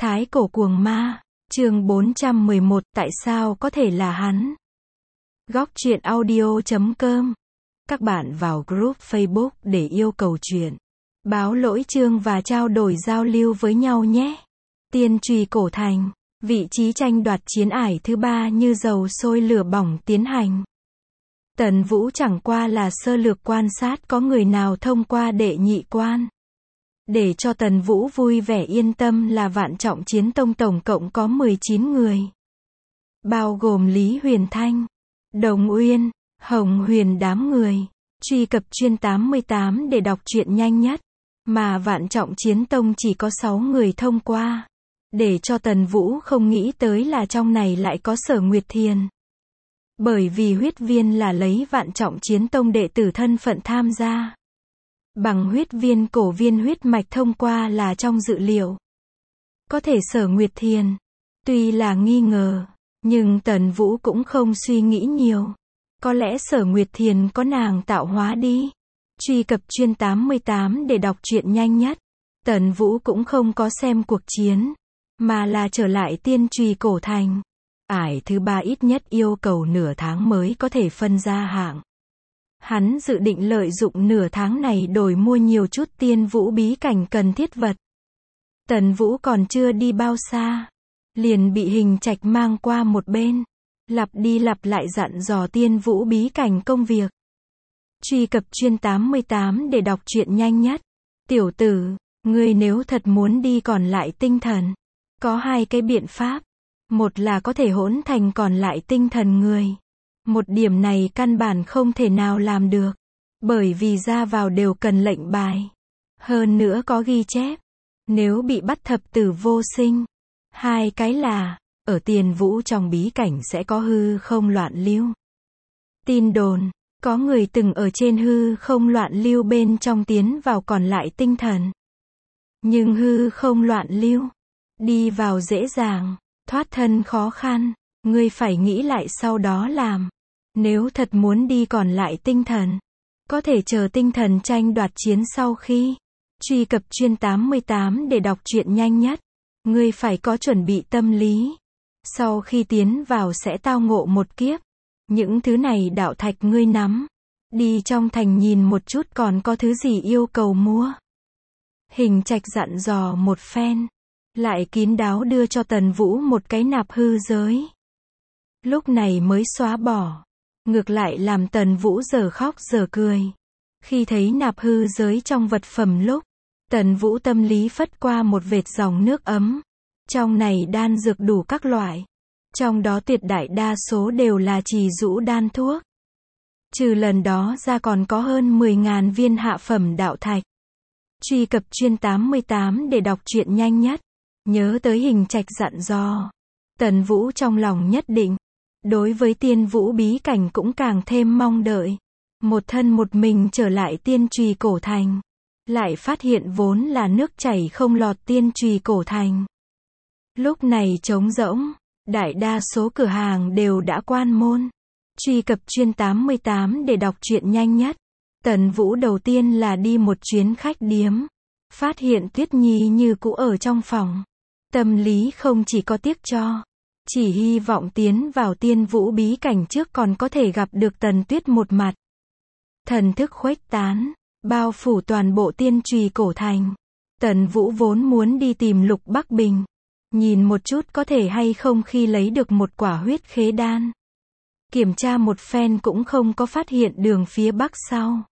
Thái cổ cuồng ma, chương 411, tại sao có thể là hắn? Góc truyện audio.com. Các bạn vào group Facebook để yêu cầu truyện, báo lỗi chương và trao đổi giao lưu với nhau nhé. Tiên trùy cổ thành, vị trí tranh đoạt chiến ải thứ 3 như dầu sôi lửa bỏng tiến hành. Tần Vũ chẳng qua là sơ lược quan sát có người nào thông qua đệ nhị quan. Để cho Tần Vũ vui vẻ yên tâm là Vạn Trọng Chiến Tông tổng cộng có 19 người. Bao gồm Lý Huyền Thanh, Đồng Uyên, Hồng Huyền đám người. Truy cập chuyên 88 để đọc truyện nhanh nhất. Mà Vạn Trọng Chiến Tông chỉ có 6 người thông qua. Để cho Tần Vũ không nghĩ tới là trong này lại có Sở Nguyệt Thiền. Bởi vì huyết viên là lấy Vạn Trọng Chiến Tông đệ tử thân phận tham gia. Bằng huyết viên cổ viên huyết mạch thông qua là trong dự liệu. Có thể Sở Nguyệt Thiền. Tuy là nghi ngờ, nhưng Tần Vũ cũng không suy nghĩ nhiều. Có lẽ Sở Nguyệt Thiền có nàng tạo hóa đi. Truy cập chuyên 88 để đọc truyện nhanh nhất. Tần Vũ cũng không có xem cuộc chiến, mà là trở lại tiên trùy cổ thành. Ải thứ 3 ít nhất yêu cầu nửa tháng mới có thể phân ra hạng. Hắn dự định lợi dụng nửa tháng này đổi mua nhiều chút tiên vũ bí cảnh cần thiết vật. Tần Vũ còn chưa đi bao xa, liền bị Hình Trạch mang qua một bên, lặp đi lặp lại dặn dò tiên vũ bí cảnh công việc. Truy cập chuyên 88 để đọc truyện nhanh nhất. Tiểu tử, ngươi nếu thật muốn đi còn lại tinh thần, có hai cái biện pháp. Một là có thể hỗn thành còn lại tinh thần người. Một điểm này căn bản không thể nào làm được. Bởi vì ra vào đều cần lệnh bài. Hơn nữa có ghi chép. Nếu bị bắt thập tử vô sinh. Hai cái là, ở tiền vũ trong bí cảnh sẽ có hư không loạn lưu. Tin đồn, có người từng ở trên hư không loạn lưu bên trong tiến vào còn lại tinh thần. Nhưng hư không loạn lưu, đi vào dễ dàng, thoát thân khó khăn. Ngươi phải nghĩ lại sau đó làm. Nếu thật muốn đi còn lại tinh thần, có thể chờ tinh thần tranh đoạt chiến sau khi. Truy cập chuyên 88 để đọc truyện nhanh nhất. Ngươi phải có chuẩn bị tâm lý. Sau khi tiến vào sẽ tao ngộ một kiếp. Những thứ này đạo thạch ngươi nắm. Đi trong thành nhìn một chút còn có thứ gì yêu cầu mua. Hình Trạch dặn dò một phen. Lại kín đáo đưa cho Tần Vũ một cái nạp hư giới. Lúc này mới xóa bỏ. Ngược lại làm Tần Vũ giờ khóc giờ cười. Khi thấy nạp hư giới trong vật phẩm lúc, Tần Vũ tâm lý phất qua một vệt dòng nước ấm. Trong này đan dược đủ các loại. Trong đó tuyệt đại đa số đều là trì dũ đan thuốc. Trừ lần đó ra còn có hơn 10.000 viên hạ phẩm đạo thạch. Truy cập chuyên 88 để đọc truyện nhanh nhất. Nhớ tới Hình Trạch dặn dò. Tần Vũ trong lòng nhất định. Đối với tiên vũ bí cảnh cũng càng thêm mong đợi. Một thân một mình trở lại tiên trùy cổ thành. Lại phát hiện vốn là nước chảy không lọt tiên trùy cổ thành. Lúc này trống rỗng. Đại đa số cửa hàng đều đã quan môn. Truy cập chuyên 88 để đọc truyện nhanh nhất. Tần Vũ đầu tiên là đi một chuyến khách điếm. Phát hiện Tuyết Nhi như cũ ở trong phòng. Tâm lý không chỉ có tiếc cho. Chỉ hy vọng tiến vào tiên vũ bí cảnh trước còn có thể gặp được Tần Tuyết một mặt. Thần thức khuếch tán, bao phủ toàn bộ tiên trùy cổ thành. Tần Vũ vốn muốn đi tìm Lục Bắc Bình. Nhìn một chút có thể hay không khi lấy được một quả huyết khế đan. Kiểm tra một phen cũng không có phát hiện đường phía bắc sau.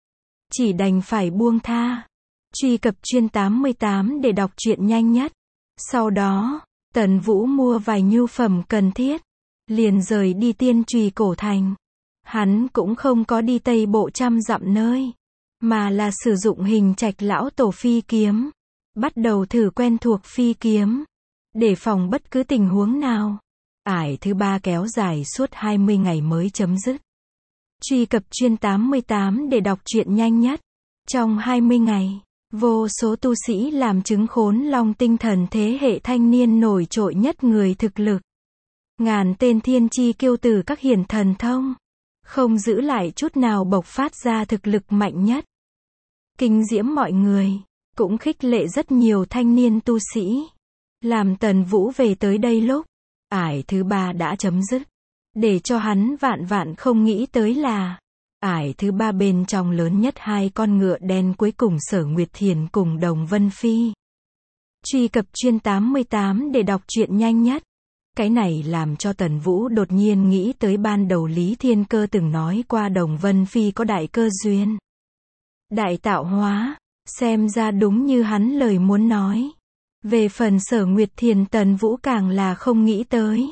Chỉ đành phải buông tha. Truy cập chuyên 88 để đọc truyện nhanh nhất. Sau đó, Tần Vũ mua vài nhu phẩm cần thiết. Liền rời đi tiên trùy cổ thành. Hắn cũng không có đi tây bộ trăm dặm nơi. Mà là sử dụng Hình Trạch lão tổ phi kiếm. Bắt đầu thử quen thuộc phi kiếm. Để phòng bất cứ tình huống nào. Ải thứ 3 kéo dài suốt 20 ngày mới chấm dứt. Truy cập chuyên 88 để đọc truyện nhanh nhất. Trong 20 ngày, vô số tu sĩ làm chứng Khốn Long tinh thần thế hệ thanh niên nổi trội nhất người thực lực. Ngàn tên thiên chi kiêu tử các hiển thần thông. Không giữ lại chút nào bộc phát ra thực lực mạnh nhất. Kinh diễm mọi người. Cũng khích lệ rất nhiều thanh niên tu sĩ. Làm Tần Vũ về tới đây lúc ải thứ 3 đã chấm dứt. Để cho hắn vạn vạn không nghĩ tới là ải thứ 3 bên trong lớn nhất hai con ngựa đen cuối cùng Sở Nguyệt Thiền cùng Đồng Vân Phi. Truy cập chuyên 88 để đọc truyện nhanh nhất. Cái này làm cho Tần Vũ đột nhiên nghĩ tới ban đầu Lý Thiên Cơ từng nói qua Đồng Vân Phi có đại cơ duyên, đại tạo hóa, xem ra đúng như hắn lời muốn nói. Về phần Sở Nguyệt Thiền Tần Vũ càng là không nghĩ tới.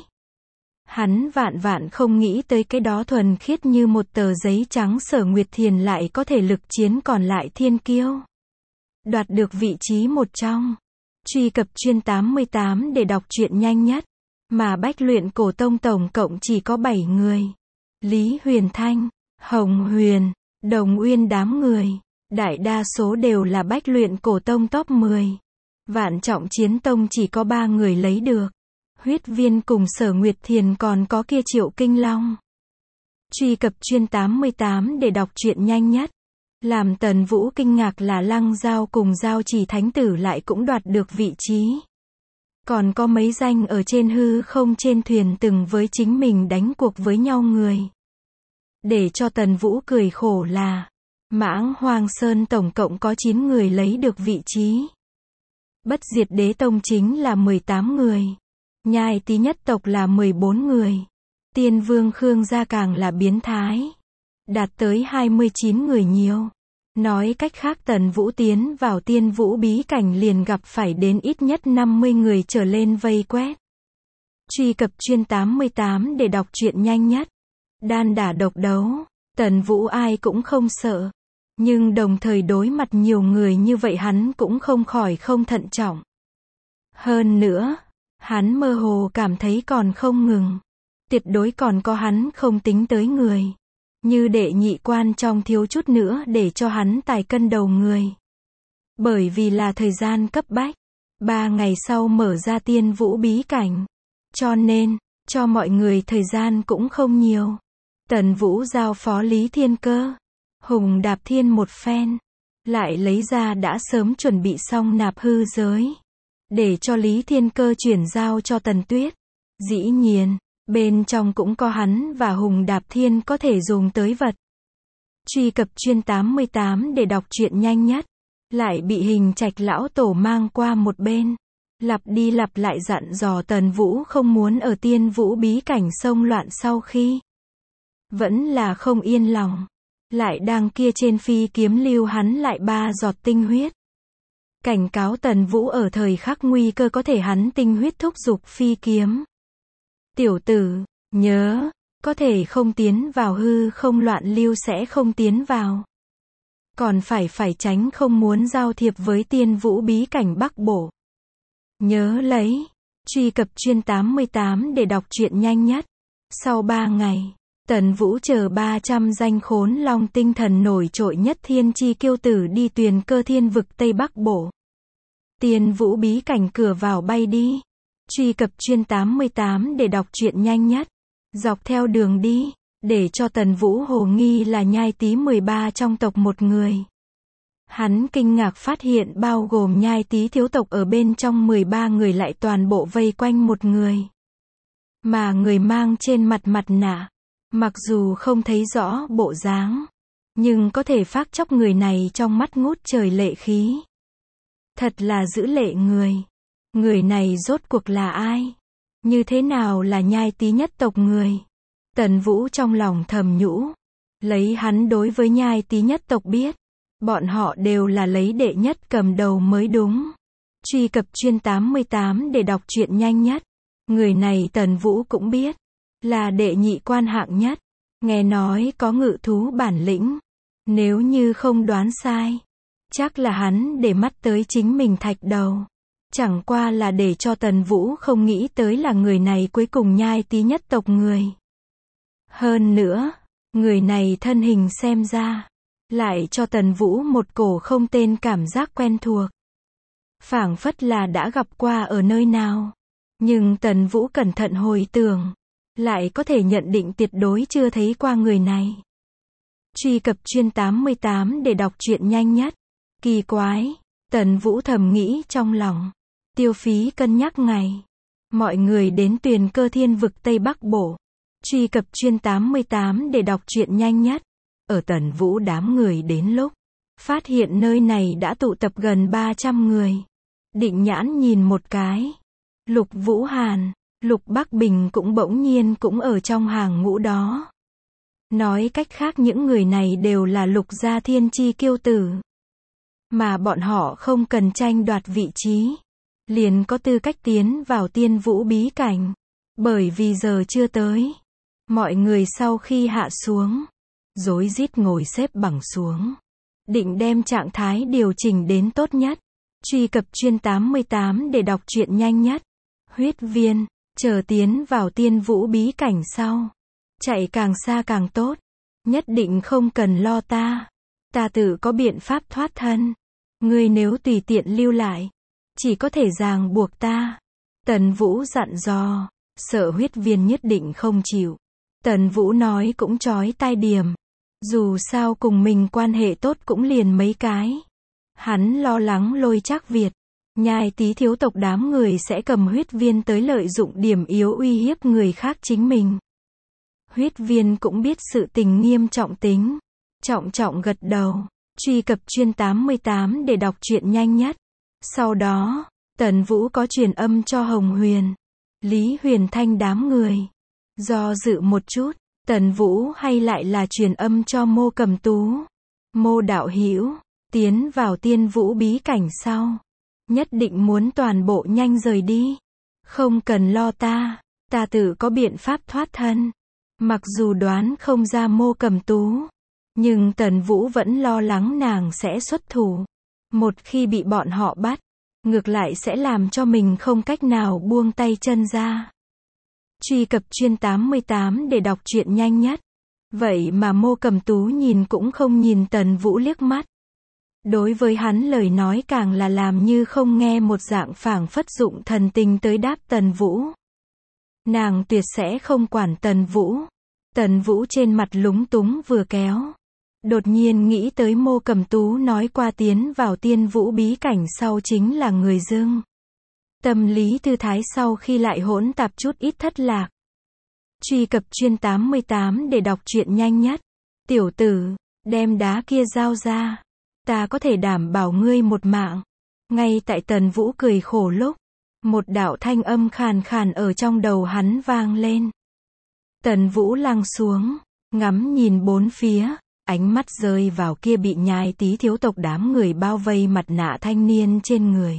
Hắn vạn vạn không nghĩ tới cái đó thuần khiết như một tờ giấy trắng Sở Nguyệt Thiền lại có thể lực chiến còn lại thiên kiêu, đoạt được vị trí một trong. Truy cập chuyên 88 để đọc truyện nhanh nhất. Mà Bách Luyện Cổ Tông tổng cộng chỉ có 7 người. Lý Huyền Thanh, Hồng Huyền, Đồng Uyên đám người. Đại đa số đều là Bách Luyện Cổ Tông top 10. Vạn Trọng Chiến Tông chỉ có 3 người lấy được. Huyết Viên cùng Sở Nguyệt Thiền còn có kia Triệu Kinh Long. Truy cập chuyên 88 để đọc truyện nhanh nhất. Làm Tần Vũ kinh ngạc là Lăng Giao cùng Giao Chỉ Thánh Tử lại cũng đoạt được vị trí. Còn có mấy danh ở trên hư không trên thuyền từng với chính mình đánh cuộc với nhau người. Để cho Tần Vũ cười khổ là Mãng Hoang Sơn tổng cộng có 9 người lấy được vị trí. Bất Diệt Đế Tông chính là 18 người. Nhai Tý nhất tộc là 14 người. Tiên Vương Khương gia càng là biến thái, đạt tới 29 người nhiều. Nói cách khác Tần Vũ tiến vào Tiên Vũ bí cảnh liền gặp phải đến ít nhất 50 người trở lên vây quét. Truy cập chuyên 88 để đọc truyện nhanh nhất. Đan đả độc đấu, Tần Vũ ai cũng không sợ. Nhưng đồng thời đối mặt nhiều người như vậy hắn cũng không khỏi không thận trọng. Hơn nữa, hắn mơ hồ cảm thấy còn không ngừng. Tuyệt đối còn có hắn không tính tới người. Như Đệ Nhị Quan trong thiếu chút nữa để cho hắn tài cân đầu người. Bởi vì là thời gian cấp bách. 3 ngày sau mở ra Tiên Vũ bí cảnh. Cho nên, cho mọi người thời gian cũng không nhiều. Tần Vũ giao phó Lý Thiên Cơ, Hùng Đạp Thiên một phen. Lại lấy ra đã sớm chuẩn bị xong nạp hư giới. Để cho Lý Thiên Cơ chuyển giao cho Tần Tuyết. Dĩ nhiên, bên trong cũng có hắn và Hùng Đạp Thiên có thể dùng tới vật. Truy cập chuyên 88 để đọc truyện nhanh nhất. Lại bị Hình Trạch lão tổ mang qua một bên. Lặp đi lặp lại dặn dò Tần Vũ không muốn ở Tiên Vũ bí cảnh xông loạn sau khi. Vẫn là không yên lòng. Lại đang kia trên phi kiếm lưu hắn lại 3 giọt tinh huyết. Cảnh cáo Tần Vũ ở thời khắc nguy cơ có thể hắn tinh huyết thúc giục phi kiếm. Tiểu tử, nhớ, có thể không tiến vào hư không loạn lưu sẽ không tiến vào. Còn phải tránh không muốn giao thiệp với Tiên Vũ bí cảnh Bắc Bộ. Nhớ lấy, truy cập chuyên 88 để đọc truyện nhanh nhất. Sau 3 ngày, Tần Vũ chờ 300 danh Khốn Long tinh thần nổi trội nhất thiên chi kiêu tử đi Tuyền Cơ Thiên vực Tây Bắc Bộ. Tiên Vũ bí cảnh cửa vào bay đi. Truy cập chuyên 88 để đọc truyện nhanh nhất. Dọc theo đường đi, để cho Tần Vũ hồ nghi là Nhai Tý 13 trong tộc một người. Hắn kinh ngạc phát hiện bao gồm Nhai Tý thiếu tộc ở bên trong 13 người lại toàn bộ vây quanh một người. Mà người mang trên mặt mặt nạ, mặc dù không thấy rõ bộ dáng, nhưng có thể phác chóc người này trong mắt ngút trời lệ khí. Thật là dữ lệ người. Người này rốt cuộc là ai? Như thế nào là Nhai Tý nhất tộc người? Tần Vũ trong lòng thầm nhủ. Lấy hắn đối với Nhai Tý nhất tộc biết. Bọn họ đều là lấy đệ nhất cầm đầu mới đúng. Truy cập chuyên 88 để đọc truyện nhanh nhất. Người này Tần Vũ cũng biết. Là đệ nhị quan hạng nhất. Nghe nói có ngự thú bản lĩnh. Nếu như không đoán sai, chắc là hắn để mắt tới chính mình thạch đầu. Chẳng qua là để cho Tần Vũ không nghĩ tới là người này cuối cùng Nhai Tý nhất tộc người. Hơn nữa, người này thân hình xem ra, lại cho Tần Vũ một cổ không tên cảm giác quen thuộc. Phảng phất là đã gặp qua ở nơi nào. Nhưng Tần Vũ cẩn thận hồi tưởng, lại có thể nhận định tuyệt đối chưa thấy qua người này. Truy cập chuyên 88 để đọc truyện nhanh nhất. Kỳ quái, Tần Vũ thầm nghĩ trong lòng. Tiêu phí cân nhắc ngày. Mọi người đến Tuyền Cơ Thiên Vực Tây Bắc Bộ. Truy cập chuyên 88 để đọc truyện nhanh nhất. Ở Tần Vũ đám người đến lúc phát hiện nơi này đã tụ tập gần 300 người. Định Nhãn nhìn một cái. Lục Vũ Hàn, Lục Bắc Bình cũng bỗng nhiên cũng ở trong hàng ngũ đó. Nói cách khác những người này đều là Lục gia thiên chi kiêu tử. Mà bọn họ không cần tranh đoạt vị trí. Liền có tư cách tiến vào Tiên Vũ bí cảnh. Bởi vì giờ chưa tới. Mọi người sau khi hạ xuống, rối rít ngồi xếp bằng xuống. Định đem trạng thái điều chỉnh đến tốt nhất. Truy cập chuyên 88 để đọc truyện nhanh nhất. Huyết viên, chờ tiến vào Tiên Vũ bí cảnh sau. Chạy càng xa càng tốt. Nhất định không cần lo ta. Ta tự có biện pháp thoát thân. Ngươi nếu tùy tiện lưu lại, chỉ có thể ràng buộc ta. Tần Vũ dặn dò. Sợ huyết viên nhất định không chịu. Tần Vũ nói cũng chói tai điểm. Dù sao cùng mình quan hệ tốt cũng liền mấy cái. Hắn lo lắng Lôi Trác Việt, Nhai Tý thiếu tộc đám người sẽ cầm huyết viên tới lợi dụng điểm yếu uy hiếp người khác chính mình. Huyết viên cũng biết sự tình nghiêm trọng tính. Trọng gật đầu. Truy cập chuyên 88 để đọc truyện nhanh nhất. Sau đó, Tần Vũ có truyền âm cho Hồng Huyền, Lý Huyền Thanh đám người. Do dự một chút, Tần Vũ hay lại là truyền âm cho Mô Cầm Tú. Mô đạo hữu, tiến vào Tiên Vũ bí cảnh sau, nhất định muốn toàn bộ nhanh rời đi. Không cần lo ta tự có biện pháp thoát thân. Mặc dù đoán không ra Mô Cầm Tú, nhưng Tần Vũ vẫn lo lắng nàng sẽ xuất thủ. Một khi bị bọn họ bắt, ngược lại sẽ làm cho mình không cách nào buông tay chân ra. Truy cập chuyên 88 để đọc truyện nhanh nhất. Vậy mà Mô Cầm Tú nhìn cũng không nhìn Tần Vũ liếc mắt. Đối với hắn lời nói càng là làm như không nghe, một dạng phảng phất dụng thần tình tới đáp Tần Vũ. Nàng tuyệt sẽ không quản Tần Vũ. Tần Vũ trên mặt lúng túng vừa kéo. Đột nhiên nghĩ tới Mô Cầm Tú nói qua tiến vào Tiên Vũ bí cảnh sau chính là người dưng. Tâm lý thư thái sau khi lại hỗn tạp chút ít thất lạc. Truy cập chuyên 88 để đọc truyện nhanh nhất. Tiểu tử, đem đá kia giao ra. Ta có thể đảm bảo ngươi một mạng. Ngay tại Tần Vũ cười khổ lúc, một đạo thanh âm khàn khàn ở trong đầu hắn vang lên. Tần Vũ lăng xuống, ngắm nhìn bốn phía, ánh mắt rơi vào kia bị Nhai Tý thiếu tộc đám người bao vây mặt nạ thanh niên trên người.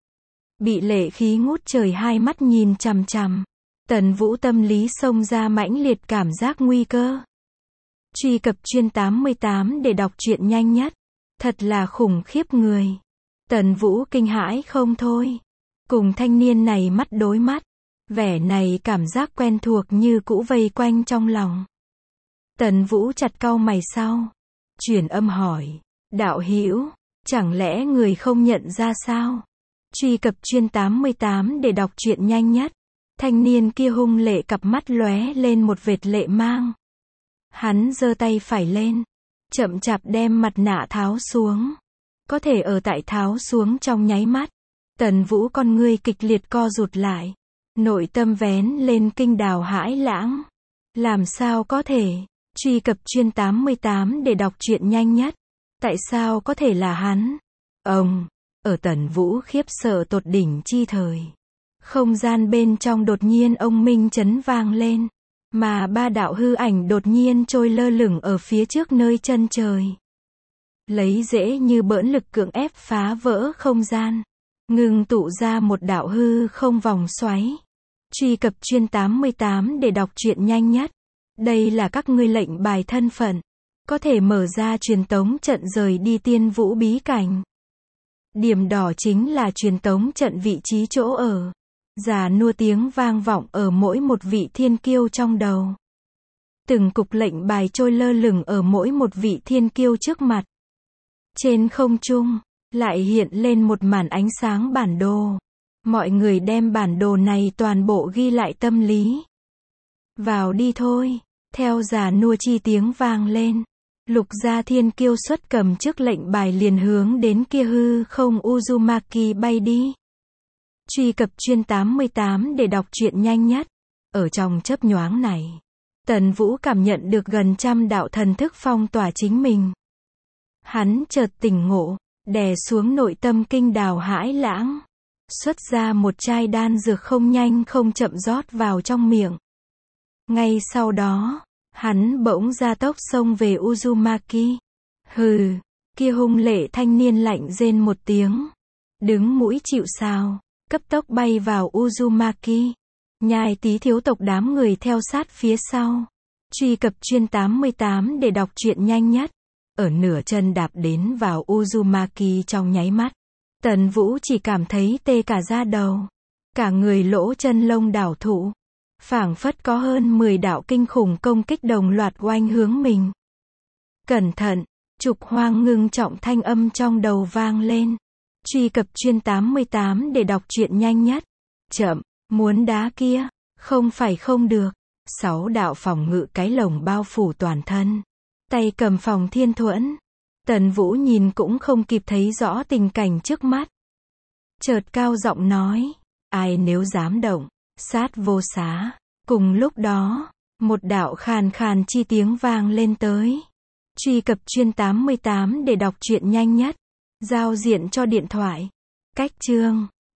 Bị lệ khí ngút trời hai mắt nhìn chằm chằm. Tần Vũ tâm lý xông ra mãnh liệt cảm giác nguy cơ. Truy cập chuyên 88 để đọc truyện nhanh nhất. Thật là khủng khiếp người. Tần Vũ kinh hãi không thôi. Cùng thanh niên này mắt đối mắt. Vẻ này cảm giác quen thuộc như cũ vây quanh trong lòng. Tần Vũ chặt cau mày sau. Truyền âm hỏi. Đạo hữu, chẳng lẽ người không nhận ra sao? Truy cập chuyên 88 để đọc truyện nhanh nhất. Thanh niên kia hung lệ cặp mắt lóe lên một vệt lệ mang. Hắn giơ tay phải lên, chậm chạp đem mặt nạ tháo xuống. Có thể ở tại tháo xuống trong nháy mắt, Tần Vũ con ngươi kịch liệt co rụt lại. Nội tâm vén lên kinh đào hãi lãng. Làm sao có thể? Truy cập chuyên 88 để đọc truyện nhanh nhất. Tại sao có thể là hắn? Ở Tần Vũ khiếp sợ tột đỉnh chi thời, không gian bên trong đột nhiên ông minh chấn vang lên, mà ba đạo hư ảnh đột nhiên trôi lơ lửng ở phía trước nơi chân trời. Lấy dễ như bỡn lực cưỡng ép phá vỡ không gian, ngưng tụ ra một đạo hư không vòng xoáy. Truy cập chuyên 88 để đọc truyện nhanh nhất. Đây là các ngươi lệnh bài thân phận, có thể mở ra truyền tống trận rời đi Tiên Vũ bí cảnh. Điểm đỏ chính là truyền tống trận vị trí chỗ ở. Già nua tiếng vang vọng ở mỗi một vị thiên kiêu trong đầu. Từng cục lệnh bài trôi lơ lửng ở mỗi một vị thiên kiêu trước mặt. Trên không trung, lại hiện lên một màn ánh sáng bản đồ. Mọi người đem bản đồ này toàn bộ ghi lại tâm lý. Vào đi thôi. Theo già nua chi tiếng vang lên, Lục gia thiên kiêu xuất cầm trước lệnh bài liền hướng đến kia hư không Uzumaki bay đi. Truy cập chuyên 88 để đọc truyện nhanh nhất. Ở trong chớp nhoáng này, Tần Vũ cảm nhận được gần trăm đạo thần thức phong tỏa chính mình. Hắn chợt tỉnh ngộ, đè xuống nội tâm kinh đào hãi lãng. Xuất ra một chai đan dược không nhanh không chậm rót vào trong miệng. Ngay sau đó, hắn bỗng ra tốc xông về Uzumaki. Hừ, kia hung lệ thanh niên lạnh rên một tiếng. Đứng mũi chịu sào, cấp tốc bay vào Uzumaki. Nhai tí thiếu tộc đám người theo sát phía sau. Truy cập chuyên 88 để đọc truyện nhanh nhất. Ở nửa chân đạp đến vào Uzumaki trong nháy mắt, Tần Vũ chỉ cảm thấy tê cả da đầu. Cả người lỗ chân lông đảo thụ. Phảng phất có hơn 10 đạo kinh khủng công kích đồng loạt oanh hướng mình. Cẩn thận, Trục Hoang ngưng trọng thanh âm trong đầu vang lên. Truy cập chuyên 88 để đọc truyện nhanh nhất. Chậm, muốn đá kia, không phải không được. 6 đạo phòng ngự cái lồng bao phủ toàn thân. Tay cầm phòng thiên thuẫn. Tần Vũ nhìn cũng không kịp thấy rõ tình cảnh trước mắt. Chợt cao giọng nói, ai nếu dám động, sát vô xá. Cùng lúc đó, một đạo khàn khàn chi tiếng vang lên tới. Truy cập chuyên 88 để đọc truyện nhanh nhất. Giao diện cho điện thoại. Cách chương